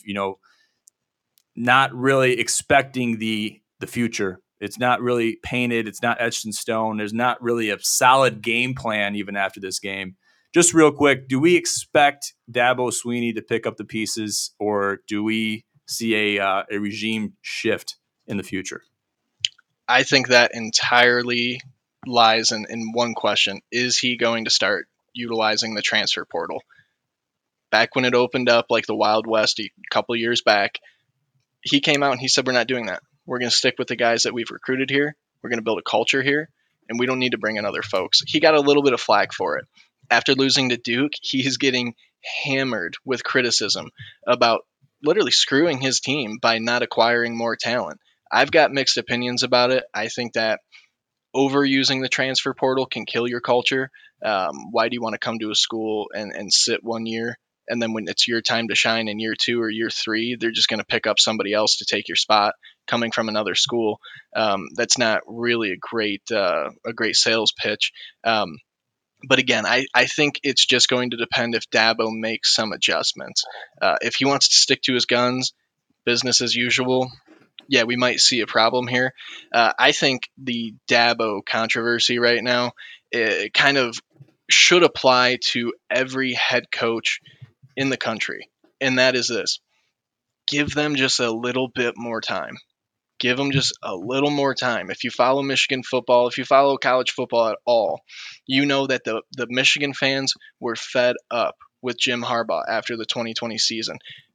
not really expecting the future. It's not really painted. It's not etched in stone. There's not really a solid game plan even after this game. Just real quick, do we expect Dabo Swinney to pick up the pieces, or do we see a regime shift in the future? I think that entirely lies in one question. Is he going to start utilizing the transfer portal? Back when it opened up like the Wild West a couple years back, he came out and he said, we're not doing that. We're going to stick with the guys that we've recruited here. We're going to build a culture here, and we don't need to bring in other folks. He got a little bit of flack for it. After losing to Duke, he's getting hammered with criticism about literally screwing his team by not acquiring more talent. I've got mixed opinions about it. I think that overusing the transfer portal can kill your culture. Why do you want to come to a school and sit 1 year, and then when it's your time to shine in year 2 or year 3, they're just going to pick up somebody else to take your spot coming from another school? That's not really a great sales pitch. But again, I think it's just going to depend if Dabo makes some adjustments. If he wants to stick to his guns, business as usual, yeah, we might see a problem here. I think the Dabo controversy right now kind of should apply to every head coach in the country. And that is this: give them just a little bit more time. Give them just a little more time. If you follow Michigan football, if you follow college football at all, you know that the Michigan fans were fed up with Jim Harbaugh after the 2020 season.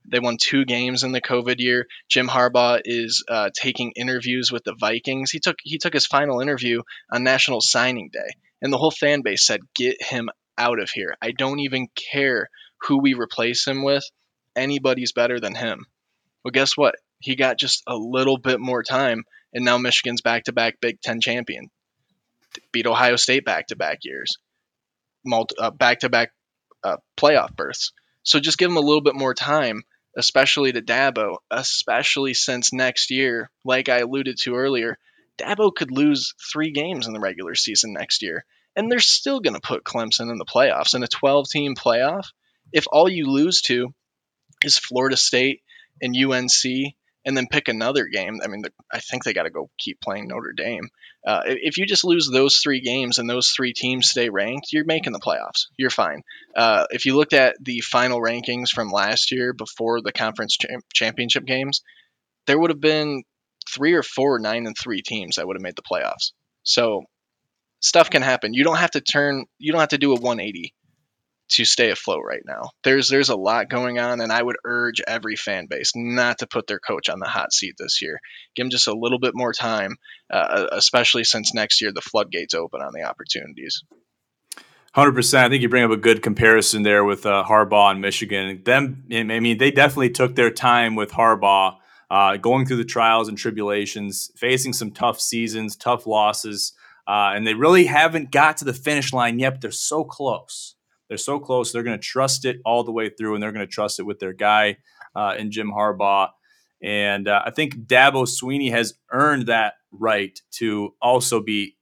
They won 2 games in the COVID year. Jim Harbaugh is taking interviews with the Vikings. He took his final interview on National Signing Day, and the whole fan base said, "Get him out of here. I don't even care who we replace him with. Anybody's better than him." Well, guess what? He got just a little bit more time, and now Michigan's back-to-back Big Ten champion. Beat Ohio State back-to-back years, back-to-back playoff berths. So just give him a little bit more time, especially to Dabo, especially since next year, like I alluded to earlier, Dabo could lose 3 games in the regular season next year, and they're still going to put Clemson in the playoffs in a 12-team playoff. If all you lose to is Florida State and UNC, and then pick another game. I mean, I think they got to go keep playing Notre Dame. If you just lose those 3 games and those 3 teams stay ranked, you're making the playoffs. You're fine. If you looked at the final rankings from last year before the conference championship games, there would have been 3 or 4 9-3 teams that would have made the playoffs. So stuff can happen. You don't have to turn. You don't have to do a 180 to stay afloat right now. There's a lot going on, and I would urge every fan base not to put their coach on the hot seat this year. Give him just a little bit more time, especially since next year the floodgates open on the opportunities. 100%. I think you bring up a good comparison there with Harbaugh and Michigan. They definitely took their time with Harbaugh, going through the trials and tribulations, facing some tough seasons, tough losses, and they really haven't got to the finish line yet, but they're so close. They're so close. They're going to trust it all the way through, and they're going to trust it with their guy in Jim Harbaugh. And I think Dabo Swinney has earned that right to also be,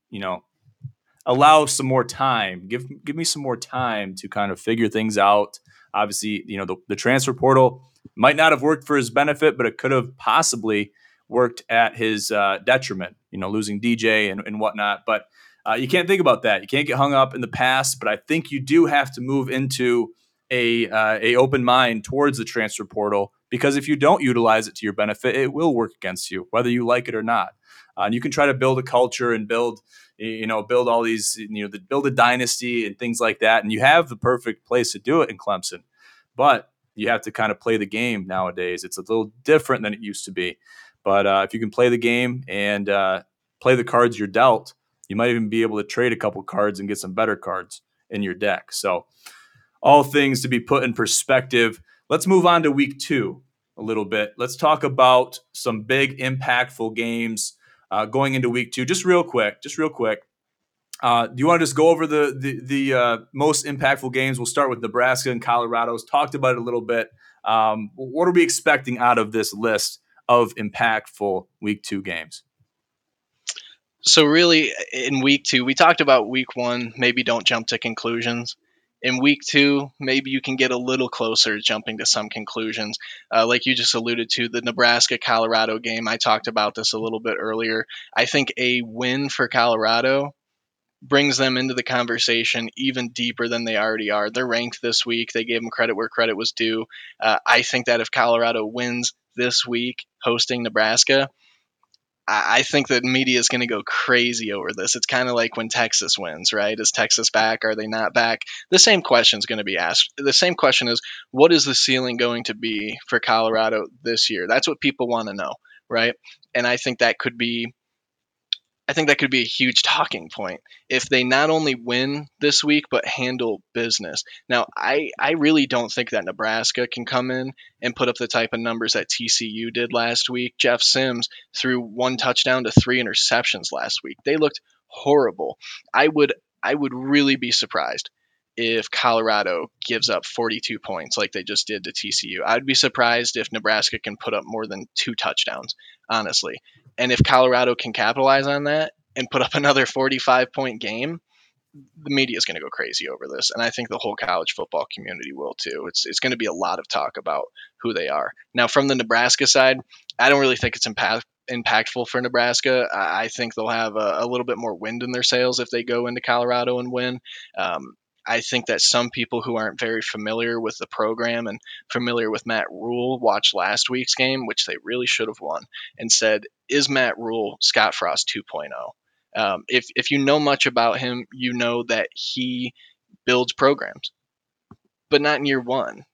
allow some more time. Give me some more time to kind of figure things out. Obviously, the transfer portal might not have worked for his benefit, but it could have possibly worked at his detriment, losing DJ and whatnot. But you can't think about that. You can't get hung up in the past, but I think you do have to move into a open mind towards the transfer portal, because if you don't utilize it to your benefit, it will work against you, whether you like it or not. And you can try to build a culture and build all these, build a dynasty and things like that. And you have the perfect place to do it in Clemson, but you have to kind of play the game nowadays. It's a little different than it used to be. But if you can play the game and play the cards you're dealt, you might even be able to trade a couple cards and get some better cards in your deck. So all things to be put in perspective. Let's move on to week 2 a little bit. Let's talk about some big impactful games going into week 2. Just real quick. Do you want to just go over the most impactful games? We'll start with Nebraska and Colorado. Talked about it a little bit. What are we expecting out of this list of impactful week 2 games? So really, in week 2, we talked about week 1, maybe don't jump to conclusions. In week 2, maybe you can get a little closer to jumping to some conclusions. Like you just alluded to, the Nebraska-Colorado game, I talked about this a little bit earlier. I think a win for Colorado brings them into the conversation even deeper than they already are. They're ranked this week. They gave them credit where credit was due. I think that if Colorado wins this week hosting Nebraska, I think that media is going to go crazy over this. It's kind of like when Texas wins, right? Is Texas back? Are they not back? The same question is going to be asked. The same question is, what is the ceiling going to be for Colorado this year? That's what people want to know, right? And I think that could be a huge talking point if they not only win this week but handle business. Now, I really don't think that Nebraska can come in and put up the type of numbers that TCU did last week. Jeff Sims threw 1 touchdown to 3 interceptions last week. They looked horrible. I would really be surprised if Colorado gives up 42 points like they just did to TCU. I'd be surprised if Nebraska can put up more than 2 touchdowns, honestly. And if Colorado can capitalize on that and put up another 45-point game, the media is going to go crazy over this. And I think the whole college football community will too. It's going to be a lot of talk about who they are. Now, from the Nebraska side, I don't really think it's impactful for Nebraska. I think they'll have a little bit more wind in their sails if they go into Colorado and win. I think that some people who aren't very familiar with the program and familiar with Matt Rule watched last week's game, which they really should have won, and said, is Matt Rule Scott Frost 2.0? If you know much about him, you know that he builds programs, but not in year 1.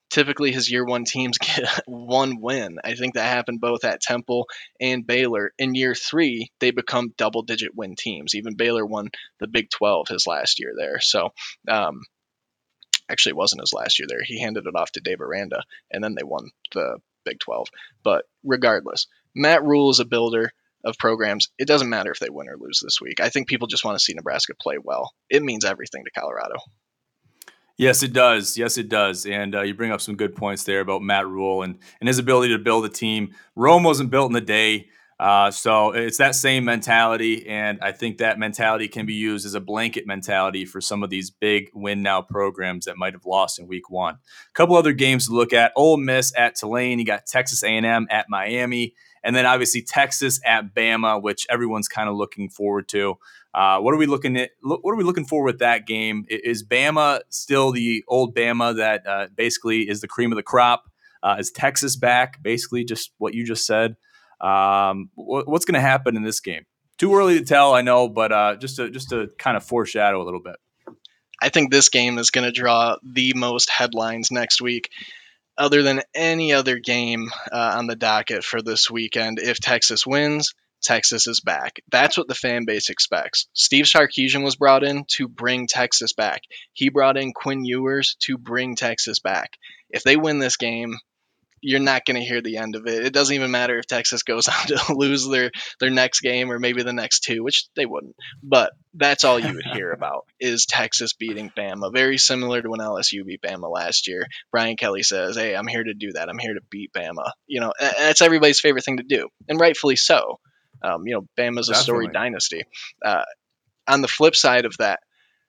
typically his year one teams get one win. I think that happened both at Temple and Baylor. In year three, they become double digit win teams. Even Baylor won the Big 12 his last year there. So, actually, it wasn't his last year there. He handed it off to Dave Aranda, and then they won the Big 12. But regardless, Matt Rule is a builder of programs. It doesn't matter if they win or lose this week. I think people just want to see Nebraska play well. It means everything to Colorado. Yes, it does. Yes, it does. And you bring up some good points there about Matt Rule and his ability to build a team. Rome wasn't built in a day. So it's that same mentality. And I think that mentality can be used as a blanket mentality for some of these big win now programs that might have lost in week one. A couple other games to look at. Ole Miss at Tulane. You got Texas A&M at Miami. And then obviously Texas at Bama, which everyone's kind of looking forward to. What are we looking at? What are we looking for with that game? Is Bama still the old Bama that basically is the cream of the crop? Is Texas back? Basically, just what you just said. What's going to happen in this game? Too early to tell, I know, but just to kind of foreshadow a little bit. I think this game is going to draw the most headlines next week, other than any other game on the docket for this weekend. If Texas wins, Texas is back. That's what the fan base expects. Steve Sarkisian was brought in to bring Texas back. He brought in Quinn Ewers to bring Texas back. If they win this game, you're not going to hear the end of it. It doesn't even matter if Texas goes on to lose their next game or maybe the next two, which they wouldn't. But that's all you would hear about is Texas beating Bama. Very similar to when LSU beat Bama last year. Brian Kelly says, "Hey, I'm here to do that. I'm here to beat Bama." That's everybody's favorite thing to do, and rightfully so. Bama's a storied Definitely. dynasty. On the flip side of that,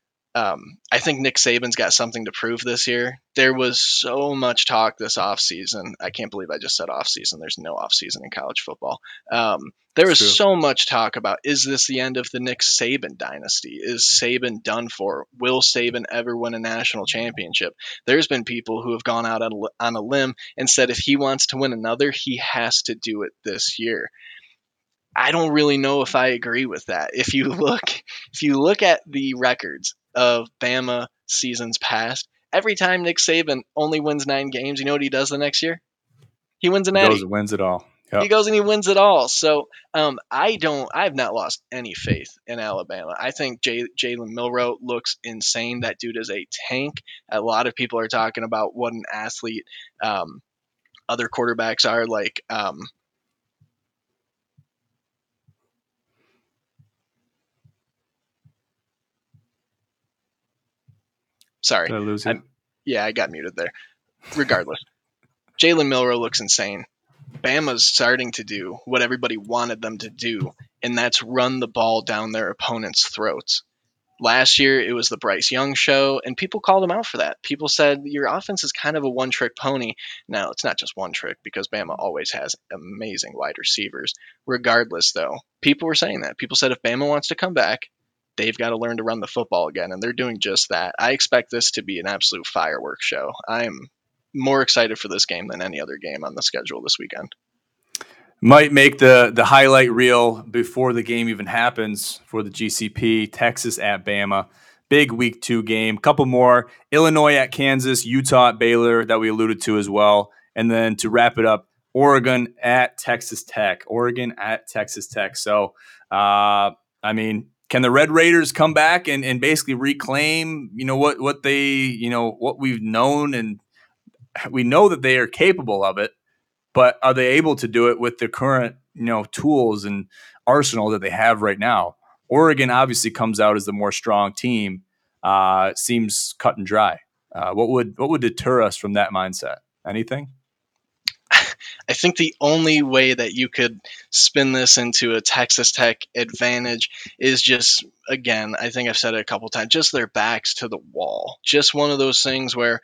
I think Nick Saban's got something to prove this year. There was so much talk this offseason. I can't believe I just said offseason. There's no offseason in college football. There It's was true. so much talk about, is this the end of the Nick Saban dynasty? Is Saban done for? Will Saban ever win a national championship? There's been people who have gone out on a limb and said if he wants to win another, he has to do it this year. I don't really know if I agree with that. If you look at the records of Bama seasons past, every time Nick Saban only wins 9 games, you know what he does the next year? He wins a He goes natty. and wins it all. He Yep. goes and he wins it all. So I've not lost any faith in Alabama. I think Jalen Milroe looks insane. That dude is a tank. A lot of people are talking about what an athlete other quarterbacks are like. Sorry, Did I lose you? I'm yeah, I got muted there. Regardless, Jalen Milroe looks insane. Bama's starting to do what everybody wanted them to do, and that's run the ball down their opponents' throats. Last year, it was the Bryce Young show, and people called him out for that. People said, your offense is kind of a one trick pony. Now, it's not just one trick because Bama always has amazing wide receivers. Regardless, though, people were saying that. People said if Bama wants to come back, they've got to learn to run the football again, and they're doing just that. I expect this to be an absolute fireworks show. I am more excited for this game than any other game on the schedule this weekend. Might make the highlight reel before the game even happens for the GCP. Texas at Bama. Big week 2 game. Couple more. Illinois at Kansas. Utah at Baylor that we alluded to as well. And then to wrap it up, Oregon at Texas Tech. Oregon at Texas Tech. So, can the Red Raiders come back and basically reclaim, what they, what we've known, and we know that they are capable of it, but are they able to do it with the current, tools and arsenal that they have right now? Oregon obviously comes out as the more strong team. Seems cut and dry. What would deter us from that mindset? Anything? I think the only way that you could spin this into a Texas Tech advantage is just, again, I think I've said it a couple times, just their backs to the wall. Just one of those things where,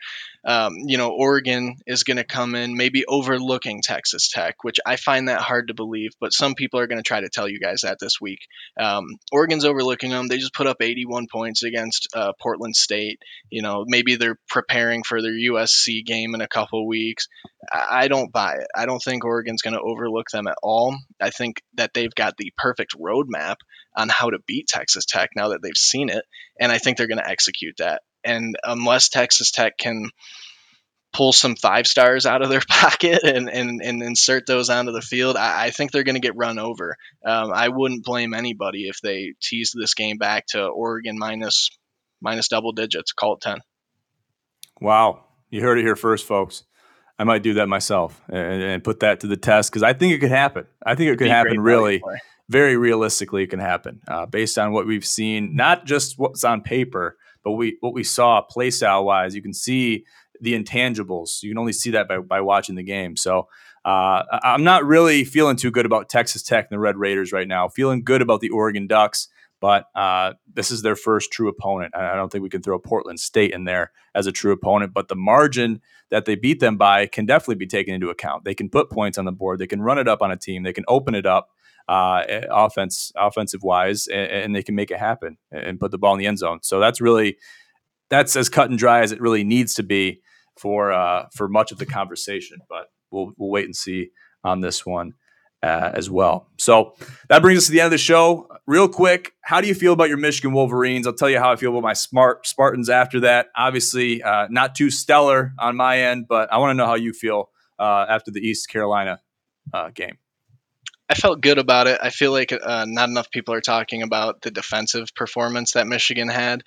Oregon is going to come in maybe overlooking Texas Tech, which I find that hard to believe, but some people are going to try to tell you guys that this week. Oregon's overlooking them. They just put up 81 points against Portland State. Maybe they're preparing for their USC game in a couple weeks. I don't buy it. I don't think Oregon's going to overlook them at all. I think that they've got the perfect roadmap on how to beat Texas Tech now that they've seen it, and I think they're going to execute that. And unless Texas Tech can pull some 5 stars out of their pocket and insert those onto the field, I think they're going to get run over. I wouldn't blame anybody if they teased this game back to Oregon minus double digits, call it 10. Wow. You heard it here first, folks. I might do that myself and put that to the test because I think it could happen. I think it could Be happen great value really, play. very realistically. It can happen based on what we've seen, not just what's on paper, but what we saw play style wise. You can see the intangibles. You can only see that by watching the game. So I'm not really feeling too good about Texas Tech and the Red Raiders right now. Feeling good about the Oregon Ducks, but this is their first true opponent. I don't think we can throw Portland State in there as a true opponent, but the margin that they beat them by can definitely be taken into account. They can put points on the board. They can run it up on a team. They can open it up offensive wise, and they can make it happen and put the ball in the end zone. So that's as cut and dry as it really needs to be for much of the conversation. But we'll wait and see on this one as well. So that brings us to the end of the show. Real quick, how do you feel about your Michigan Wolverines? I'll tell you how I feel about my Spartans after that. Obviously, not too stellar on my end, but I want to know how you feel after the East Carolina game. I felt good about it. I feel like not enough people are talking about the defensive performance that Michigan had.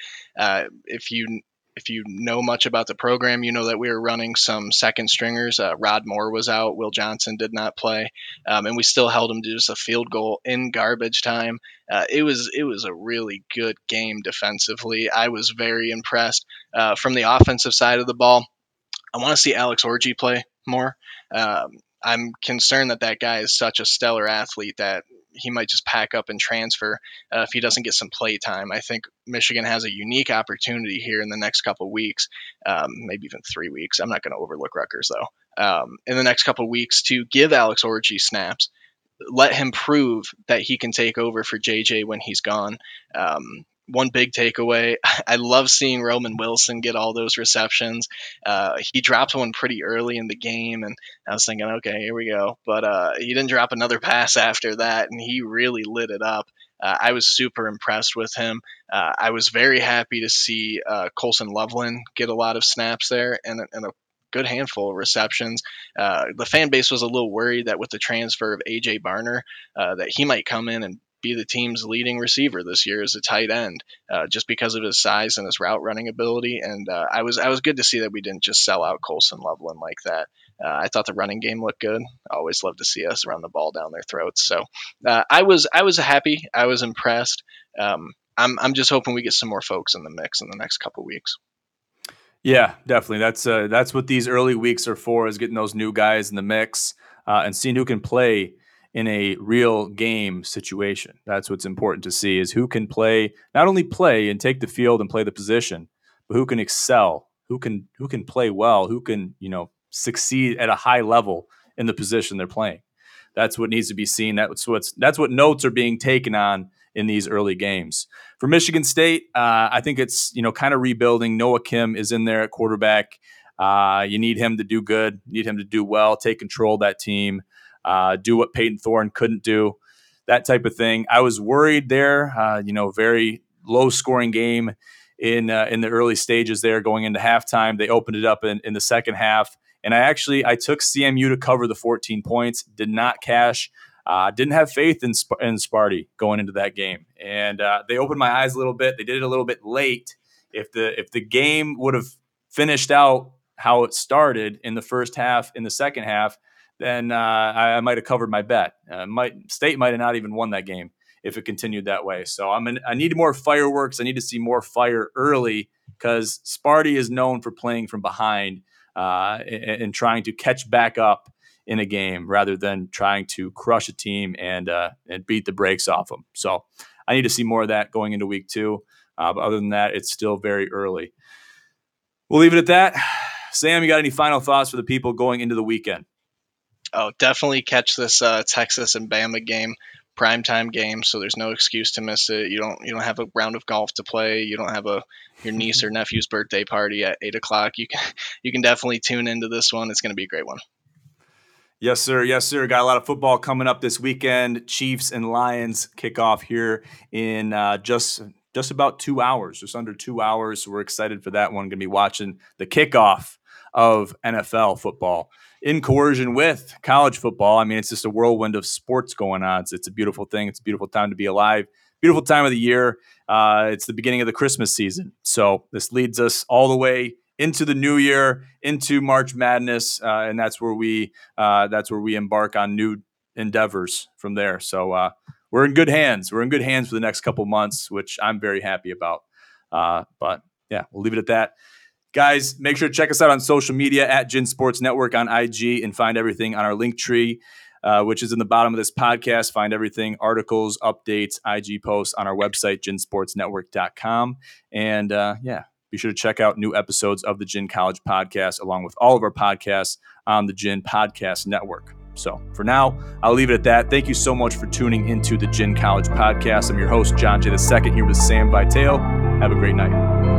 If you know much about the program, you know that we were running some second stringers. Rod Moore was out. Will Johnson did not play, and we still held him to just a field goal in garbage time. It was a really good game defensively. I was very impressed. From the offensive side of the ball, I want to see Alex Orji play more. I'm concerned that guy is such a stellar athlete that he might just pack up and transfer if he doesn't get some play time. I think Michigan has a unique opportunity here in the next couple of weeks, maybe even 3 weeks. I'm not going to overlook Rutgers though. In the next couple of weeks to give Alex Orji snaps, let him prove that he can take over for JJ when he's gone. One big takeaway, I love seeing Roman Wilson get all those receptions. He dropped one pretty early in the game, and I was thinking, okay, here we go. But he didn't drop another pass after that, and he really lit it up. I was super impressed with him. I was very happy to see Colson Loveland get a lot of snaps there and a good handful of receptions. The fan base was a little worried that with the transfer of AJ Barner, that he might come in and be the team's leading receiver this year as a tight end, just because of his size and his route running ability. And I was good to see that we didn't just sell out Colson Loveland like that. I thought the running game looked good. I always love to see us run the ball down their throats. So I was happy. I was impressed. I'm just hoping we get some more folks in the mix in the next couple weeks. Yeah, definitely. That's what these early weeks are for, is getting those new guys in the mix and seeing who can play in a real game situation. That's what's important to see, is who can play, not only play and take the field and play the position, but who can excel, who can play well, who can, succeed at a high level in the position they're playing. That's what needs to be seen. That's what notes are being taken on in these early games. For Michigan State, I think it's kind of rebuilding. Noah Kim is in there at quarterback. You need him to do good. You need him to do well, take control of that team, do what Peyton Thorne couldn't do, that type of thing. I was worried there. Very low scoring game in the early stages there going into halftime. They opened it up in the second half. And I took CMU to cover the 14 points, did not cash. Didn't have faith in Sparty going into that game, and they opened my eyes a little bit. They did it a little bit late. If the game would have finished out how it started in the first half, in the second half, then I might have covered my bet. State might have not even won that game if it continued that way. So I need more fireworks. I need to see more fire early, because Sparty is known for playing from behind and trying to catch back up in a game rather than trying to crush a team and beat the brakes off them. So I need to see more of that going into week 2. But other than that, it's still very early. We'll leave it at that. Sam, you got any final thoughts for the people going into the weekend? Oh, definitely catch this Texas and Bama game, primetime game. So there's no excuse to miss it. You don't have a round of golf to play. You don't have your niece or nephew's birthday party at 8 o'clock. You can definitely tune into this one. It's going to be a great one. Yes, sir. Yes, sir. Got a lot of football coming up this weekend. Chiefs and Lions kick off here in just just about 2 hours, just under 2 hours. So we're excited for that one. Going to be watching the kickoff of NFL football in coercion with college football. I mean, it's just a whirlwind of sports going on. It's a beautiful thing. It's a beautiful time to be alive. Beautiful time of the year. It's the beginning of the Christmas season. So this leads us all the way into the new year, into March Madness, and that's where we embark on new endeavors from there. So we're in good hands. We're in good hands for the next couple months, which I'm very happy about. But yeah, we'll leave it at that. Guys, make sure to check us out on social media at Gin Sports Network on IG and find everything on our link tree, which is in the bottom of this podcast. Find everything, articles, updates, IG posts on our website, ginsportsnetwork.com. And be sure to check out new episodes of the Gin College Podcast, along with all of our podcasts on the Gin Podcast Network. So for now, I'll leave it at that. Thank you so much for tuning into the Gin College Podcast. I'm your host, John J. II, here with Sam Vitale. Have a great night.